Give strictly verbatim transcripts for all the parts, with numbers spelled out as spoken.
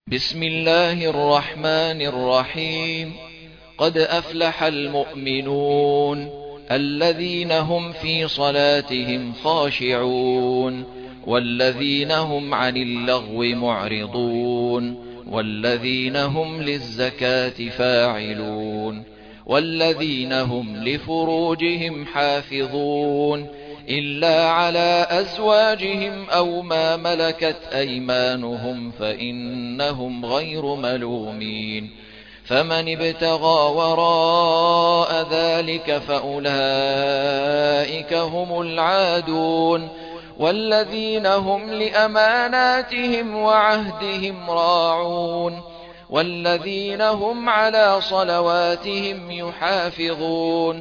بسم الله الرحمن الرحيم. قد أفلح المؤمنون الذين هم في صلاتهم خاشعون والذين هم عن اللغو معرضون والذين هم للزكاة فاعلون والذين هم لفروجهم حافظون إلا على أزواجهم أو ما ملكت أيمانهم فإنهم غير ملومين. فمن ابتغى وراء ذلك فأولئك هم العادون والذين هم لأماناتهم وعهدهم راعون والذين هم على صلواتهم يحافظون.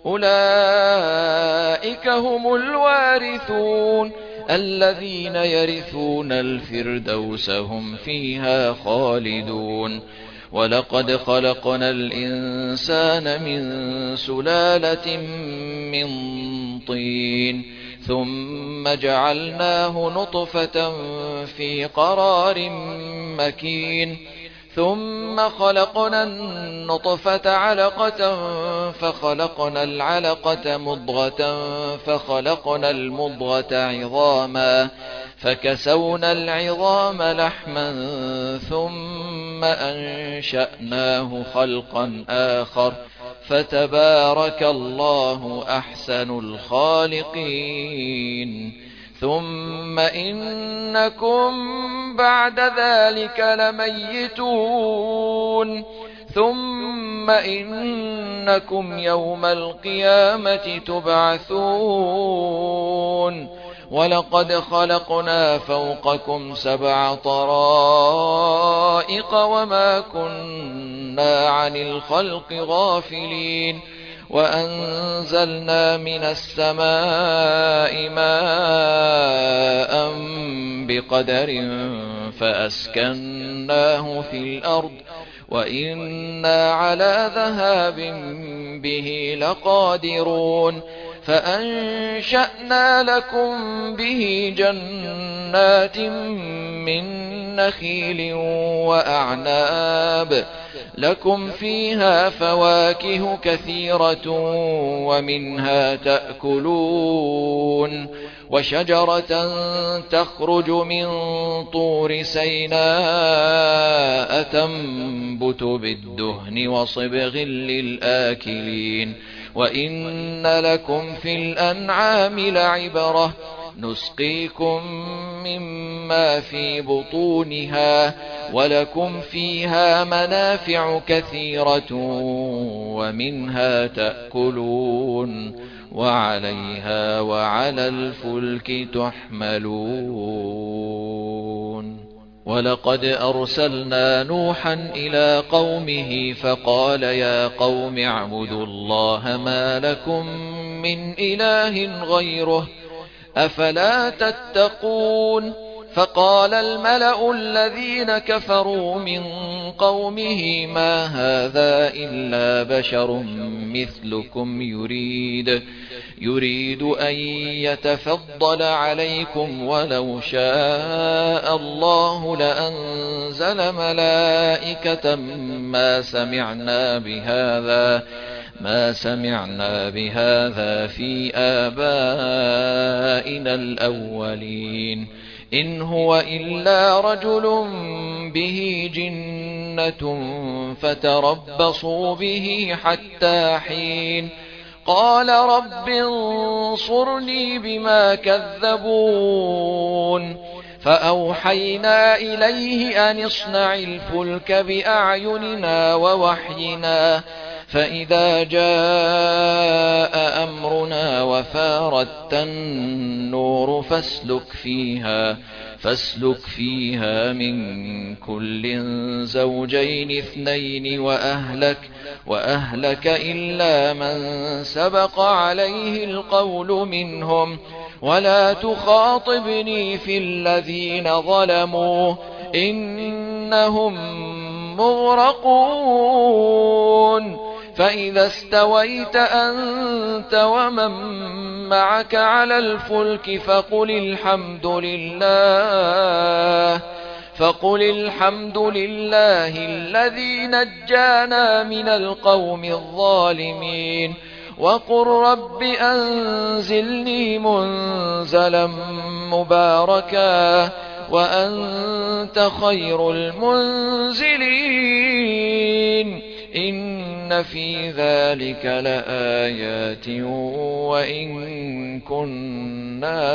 أولئك هم الوارثون الذين يرثون الفردوس هم فيها خالدون. ولقد خلقنا الإنسان من سلالة من طين ثم جعلناه نطفة في قرار مكين ثم خلقنا النطفة علقة فخلقنا العلقة مضغة فخلقنا المضغة عظاما فكسونا العظام لحما ثم أنشأناه خلقا آخر فتبارك الله أحسن الخالقين. ثم إنكم بعد ذلك لميتون ثم إنكم يوم القيامة تبعثون. ولقد خلقنا فوقكم سبع طرائق وما كنا عن الخلق غافلين وأنزلنا من السماء ماء بقدر فأسكناه في الأرض وإنا على ذهاب به لقادرون. فأنشأنا لكم به جنات من نخيل وأعناب لكم فيها فواكه كثيرة ومنها تأكلون. وشجرة تخرج من طور سيناء تنبت بالدهن وصبغ للآكلين. وإن لكم في الأنعام لعبرة نسقيكم مما في بطونها ولكم فيها منافع كثيرة ومنها تأكلون وعليها وعلى الفلك تحملون. ولقد أرسلنا نوحا إلى قومه فقال يا قوم اعبدوا الله ما لكم من إله غيره أفلا تتقون. فقال الملأ الذين كفروا من قومه ما هذا إلا بشر مثلكم يريد يريد أن يتفضل عليكم ولو شاء الله لأنزل ملائكة ما سمعنا بهذا ما سمعنا بهذا في آبائنا الأولين إن هو إلا رجل به جنة فتربصوا به حتى حين. قال رب انصرني بما كذبون. فأوحينا إليه أن اصنع الفلك بأعيننا ووحينا فإذا جاء أمرنا وفارت النور فاسلك فيها فاسلك فيها من كل زوجين اثنين وأهلك وأهلك إلا من سبق عليه القول منهم ولا تخاطبني في الذين ظلموا إنهم مغرقون. فإذا استويت أنت ومن معك على الفلك فقل الحمد لله فقل الحمد لله الذي نجانا من القوم الظالمين وقل رب أنزلني منزلا مباركا وأنت خير المنزلين إن في ذلك لآيات وإن كنا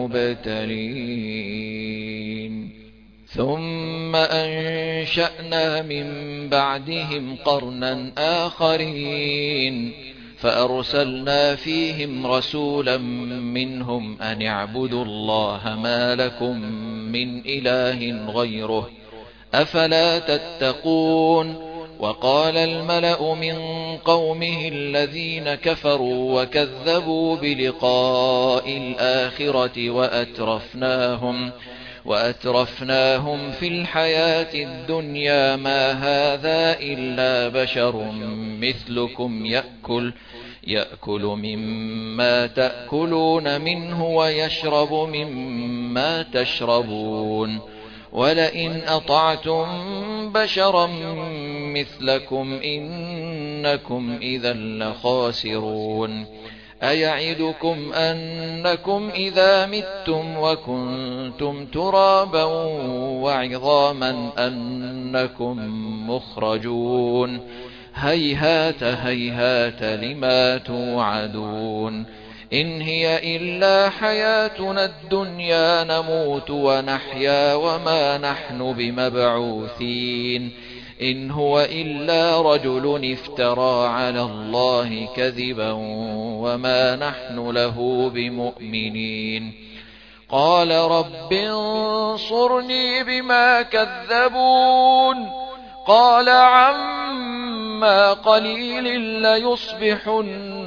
لمبتلين ثم أنشأنا من بعدهم قرنا آخرين فأرسلنا فيهم رسولا منهم أن اعبدوا الله ما لكم من إله غيره أفلا تتقون وقال الملأ من قومه الذين كفروا وكذبوا بلقاء الآخرة وأترفناهم وأترفناهم في الحياة الدنيا ما هذا إلا بشر مثلكم يأكل يأكل مما تأكلون منه ويشرب مما تشربون ولئن أطعتم بشرا مثلكم إنكم إذا لخاسرون أيعدكم أنكم إذا متم وكنتم ترابا وعظاما أنكم مخرجون هيهات هيهات لما توعدون إن هي إلا حياتنا الدنيا نموت ونحيا وما نحن بمبعوثين إن هو إلا رجل افترى على الله كذبا وما نحن له بمؤمنين قال رب انصرني بما كذبون قال عما قليل ليصبحن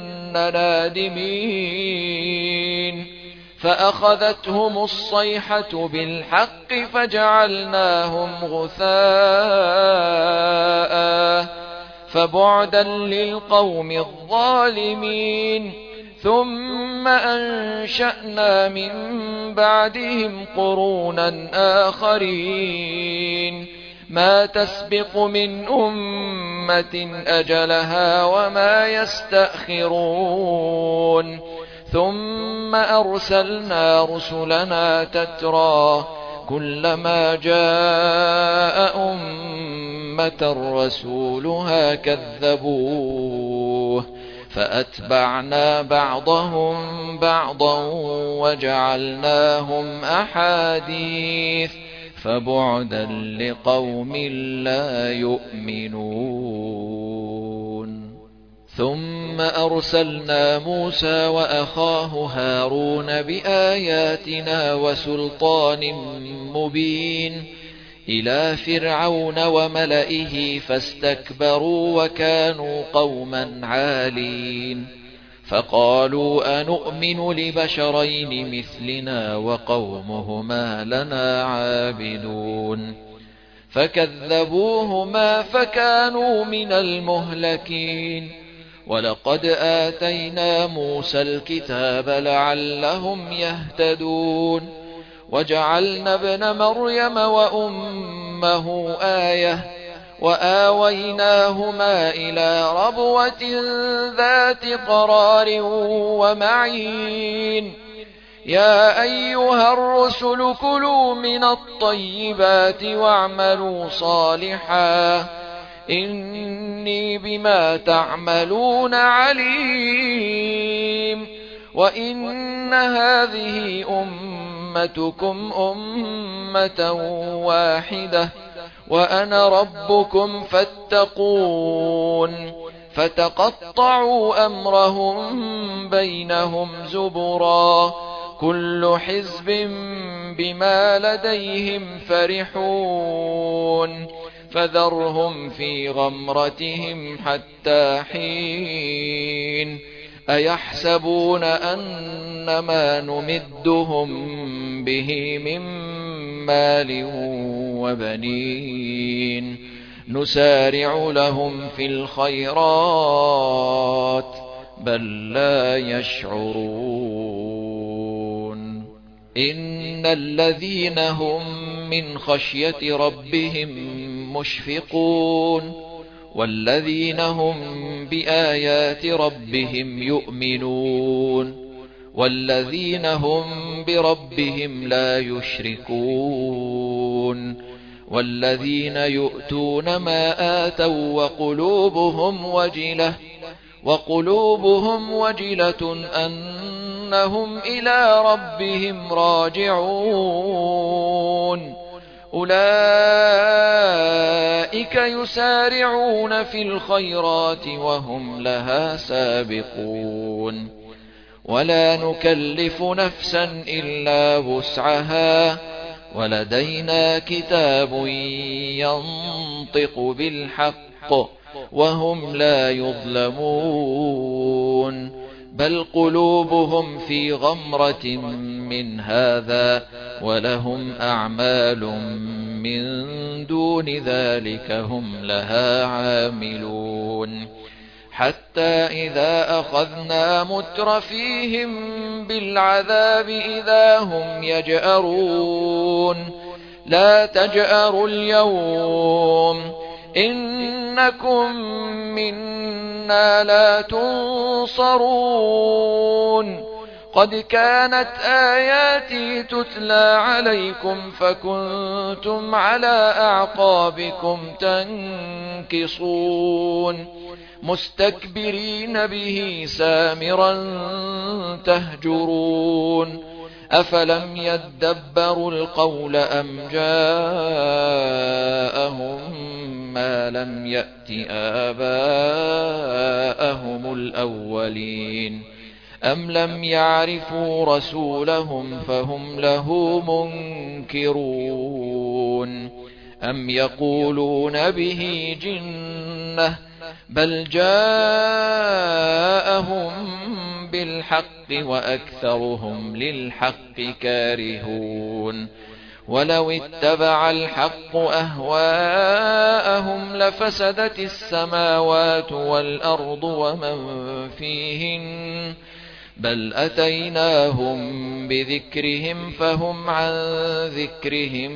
نادمين فأخذتهم الصيحة بالحق فجعلناهم غثاء فبعدا للقوم الظالمين ثم أنشأنا من بعدهم قرونا آخرين ما تسبق من أمة أجلها وما يستأخرون ثم أرسلنا رسلنا تترى كلما جاء أمة رسولها كذبوه فأتبعنا بعضهم بعضا وجعلناهم أحاديث فبعدا لقوم لا يؤمنون ثم أرسلنا موسى وأخاه هارون بآياتنا وسلطان مبين إلى فرعون وملئه فاستكبروا وكانوا قوما عالين فقالوا أنؤمن لبشرين مثلنا وقومهما لنا عابدون فكذبوهما فكانوا من المهلكين ولقد آتينا موسى الكتاب لعلهم يهتدون وجعلنا ابن مريم وأمه آية وآويناهما إلى ربوة ذات قرار ومعين يا أيها الرسل كلوا من الطيبات واعملوا صالحا إني بما تعملون عليم وإن هذه أمتكم أمة واحدة وأنا ربكم فاتقون فتقطعوا أمرهم بينهم زبرا كل حزب بما لديهم فرحون فذرهم في غمرتهم حتى حين أيحسبون أن ما نمدهم به من مال وبنين نسارع لهم في الخيرات بل لا يشعرون إن الذين هم من خشية ربهم مشفقون والذين هم بآيات ربهم يؤمنون والذين هم بربهم لا يشركون والذين يؤتون ما آتوا وقلوبهم وجلة وقلوبهم وجلة أنهم إلى ربهم راجعون أولئك يسارعون في الخيرات وهم لها سابقون ولا نكلف نفسا إلا وسعها ولدينا كتاب ينطق بالحق وهم لا يظلمون بل قلوبهم في غمرة من هذا ولهم أعمال من دون ذلك هم لها عاملون حتى إذا أخذنا مترفيهم بالعذاب إذا هم يجأرون لا تجأروا اليوم إنكم منا لا تنصرون قد كانت آياتي تتلى عليكم فكنتم على أعقابكم تنكصون مستكبرين به سامرا تهجرون أفلم يدبروا القول أم جاءهم ما لم يأت آباءهم الأولين أم لم يعرفوا رسولهم فهم له منكرون أم يقولون به جنة بل جاءهم بالحق وأكثرهم للحق كارهون ولو اتبع الحق أهواءهم لفسدت السماوات والأرض ومن فيهن بل أتيناهم بذكرهم فهم عن ذكرهم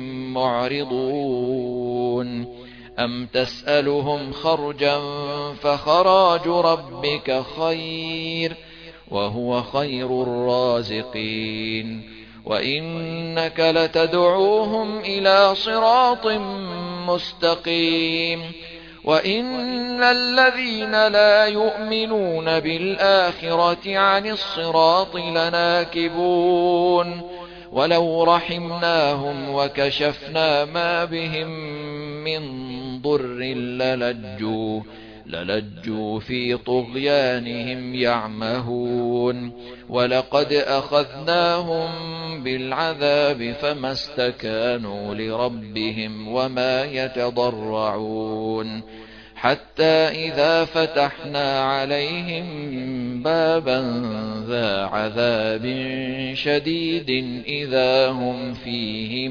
معرضون أم تسألهم خرجا فخراج ربك خير وهو خير الرازقين وإنك لتدعوهم إلى صراط مستقيم وإن الذين لا يؤمنون بالآخرة عن الصراط لناكبون ولو رحمناهم وكشفنا ما بهم من ضر للجوا للجوا في طغيانهم يعمهون ولقد أخذناهم بالعذاب فما استكانوا لربهم وما يتضرعون حتى إذا فتحنا عليهم بابا ذا عذاب شديد إذا هم فيه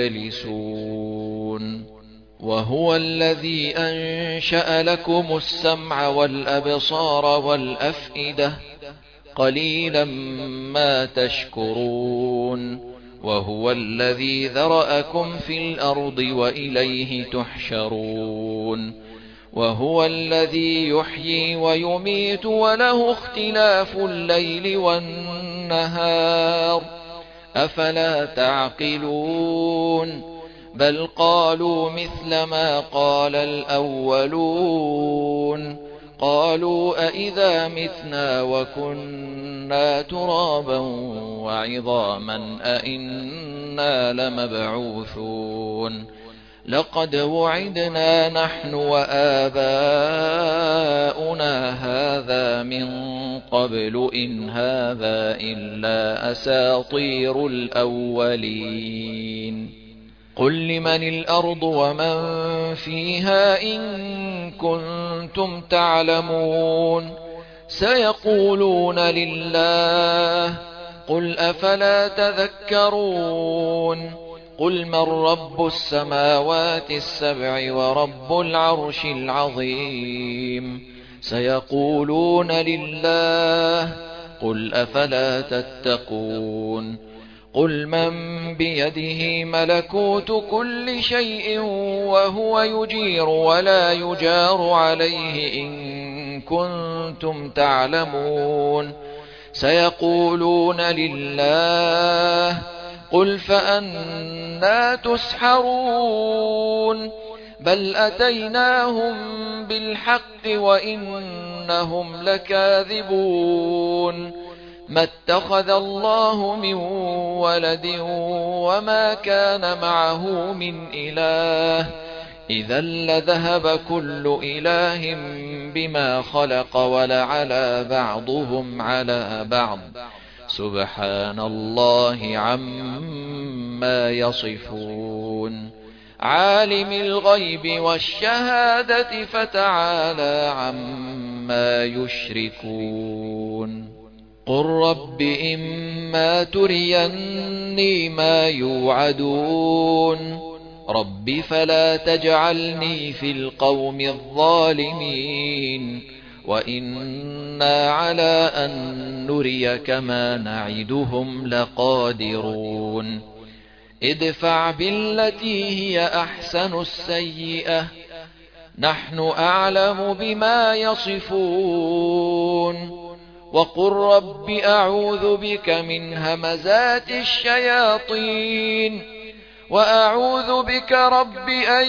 مبلسون وهو الذي أنشأ لكم السمع والأبصار والأفئدة قليلا ما تشكرون وهو الذي ذرأكم في الأرض وإليه تحشرون وهو الذي يحيي ويميت وله اختلاف الليل والنهار أفلا تعقلون بل قالوا مثل ما قال الأولون قالوا أئذا متنا وكنا ترابا وعظاما أئنا لمبعوثون لقد وعدنا نحن وآباؤنا هذا من قبل إن هذا إلا أساطير الأولين قل لمن الأرض ومن فيها إن كنتم تعلمون سيقولون لله قل أفلا تذكرون قل من رب السماوات السبع ورب العرش العظيم سيقولون لله قل أفلا تتقون قل من بيده ملكوت كل شيء وهو يجير ولا يجار عليه إن كنتم تعلمون سيقولون لله قل فأنى تسحرون بل أتيناهم بالحق وإنهم لكاذبون ما اتخذ الله من ولد وما كان معه من إله إذا لذهب كل إله بما خلق ولعلى بعضهم على بعض سبحان الله عما يصفون عالم الغيب والشهادة فتعالى عما يشركون قل رب إما تريني ما يوعدون رب فلا تجعلني في القوم الظالمين وإنا على أن نريك ما نعدهم لقادرون ادفع بالتي هي أحسن السيئة نحن أعلم بما يصفون وقل رب أعوذ بك من همزات الشياطين وأعوذ بك رب أن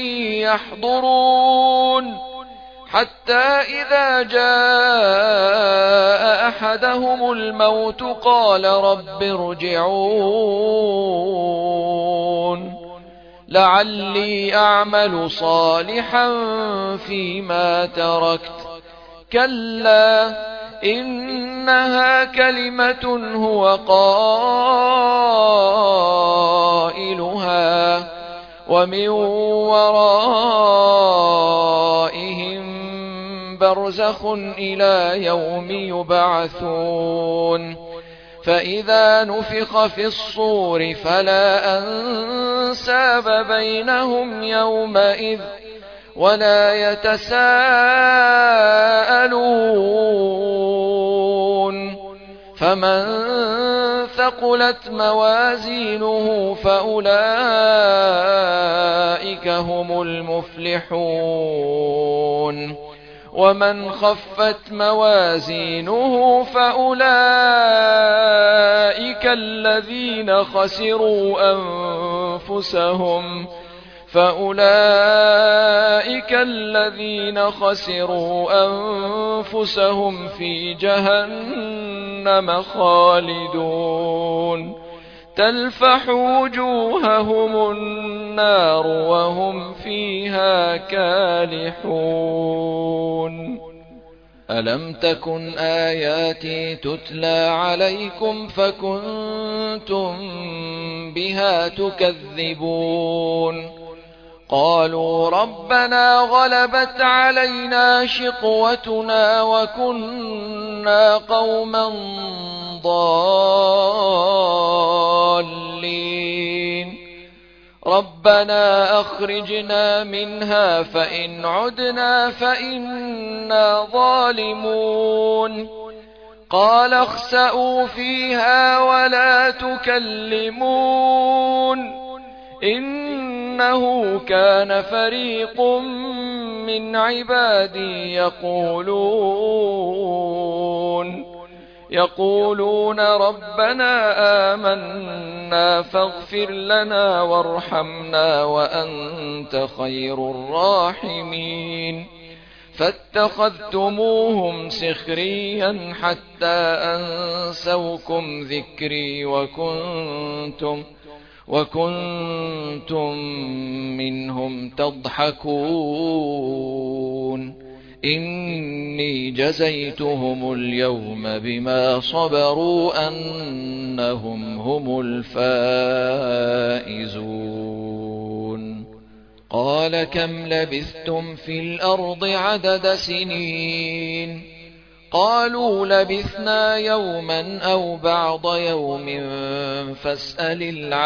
يحضرون حتى إذا جاء أحدهم الموت قال رب ارجعون لعلي أعمل صالحا فيما تركت كلا إنها كلمة هو قائلها ومن ورائهم برزخ إلى يوم يبعثون فإذا نفخ في الصور فلا أنساب بينهم يومئذ ولا يتساءلون فمن ثقلت موازينه فأولئك هم المفلحون ومن خفت موازينه فأولئك الذين خسروا أنفسهم فأولئك الذين خسروا أنفسهم في جهنم خالدون تلفح وجوههم النار وهم فيها كالحون ألم تكن آياتي تتلى عليكم فكنتم بها تكذبون قالوا ربنا غلبت علينا شقوتنا وكنا قوما ضالين ربنا أخرجنا منها فإن عدنا فإنا ظالمون قال اخسئوا فيها ولا تكلمون إنه كان فريق من عبادي يقولون يقولون ربنا آمنا فاغفر لنا وارحمنا وأنت خير الراحمين فاتخذتموهم سخريا حتى أنسوكم ذكري وكنتم وكنتم منهم تضحكون إني جزيتهم اليوم بما صبروا أنهم هم الفائزون قال كم لبثتم في الأرض عدد سنين قالوا لبثنا يوما أو بعض يوم فاسأل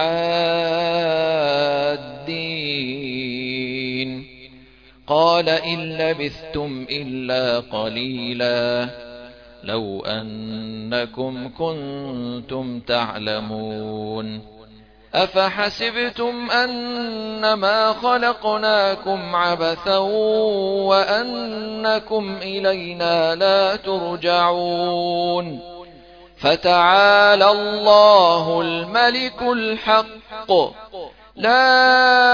العادين قال إن لبثتم إلا قليلا لو أنكم كنتم تعلمون أفحسبتم أنما خلقناكم عبثا وأنكم إلينا لا ترجعون فتعالى الله الملك الحق لا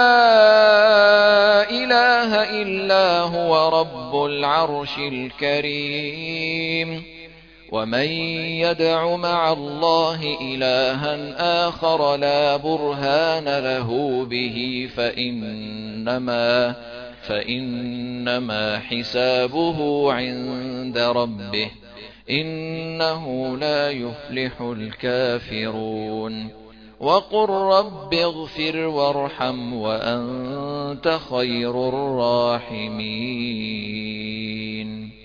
إله إلا هو رب العرش الكريم ومن يدع مع الله إلها آخر لا برهان له به فإنما, فإنما حسابه عند ربه إنه لا يفلح الكافرون وقل رب اغفر وارحم وأنت خير الراحمين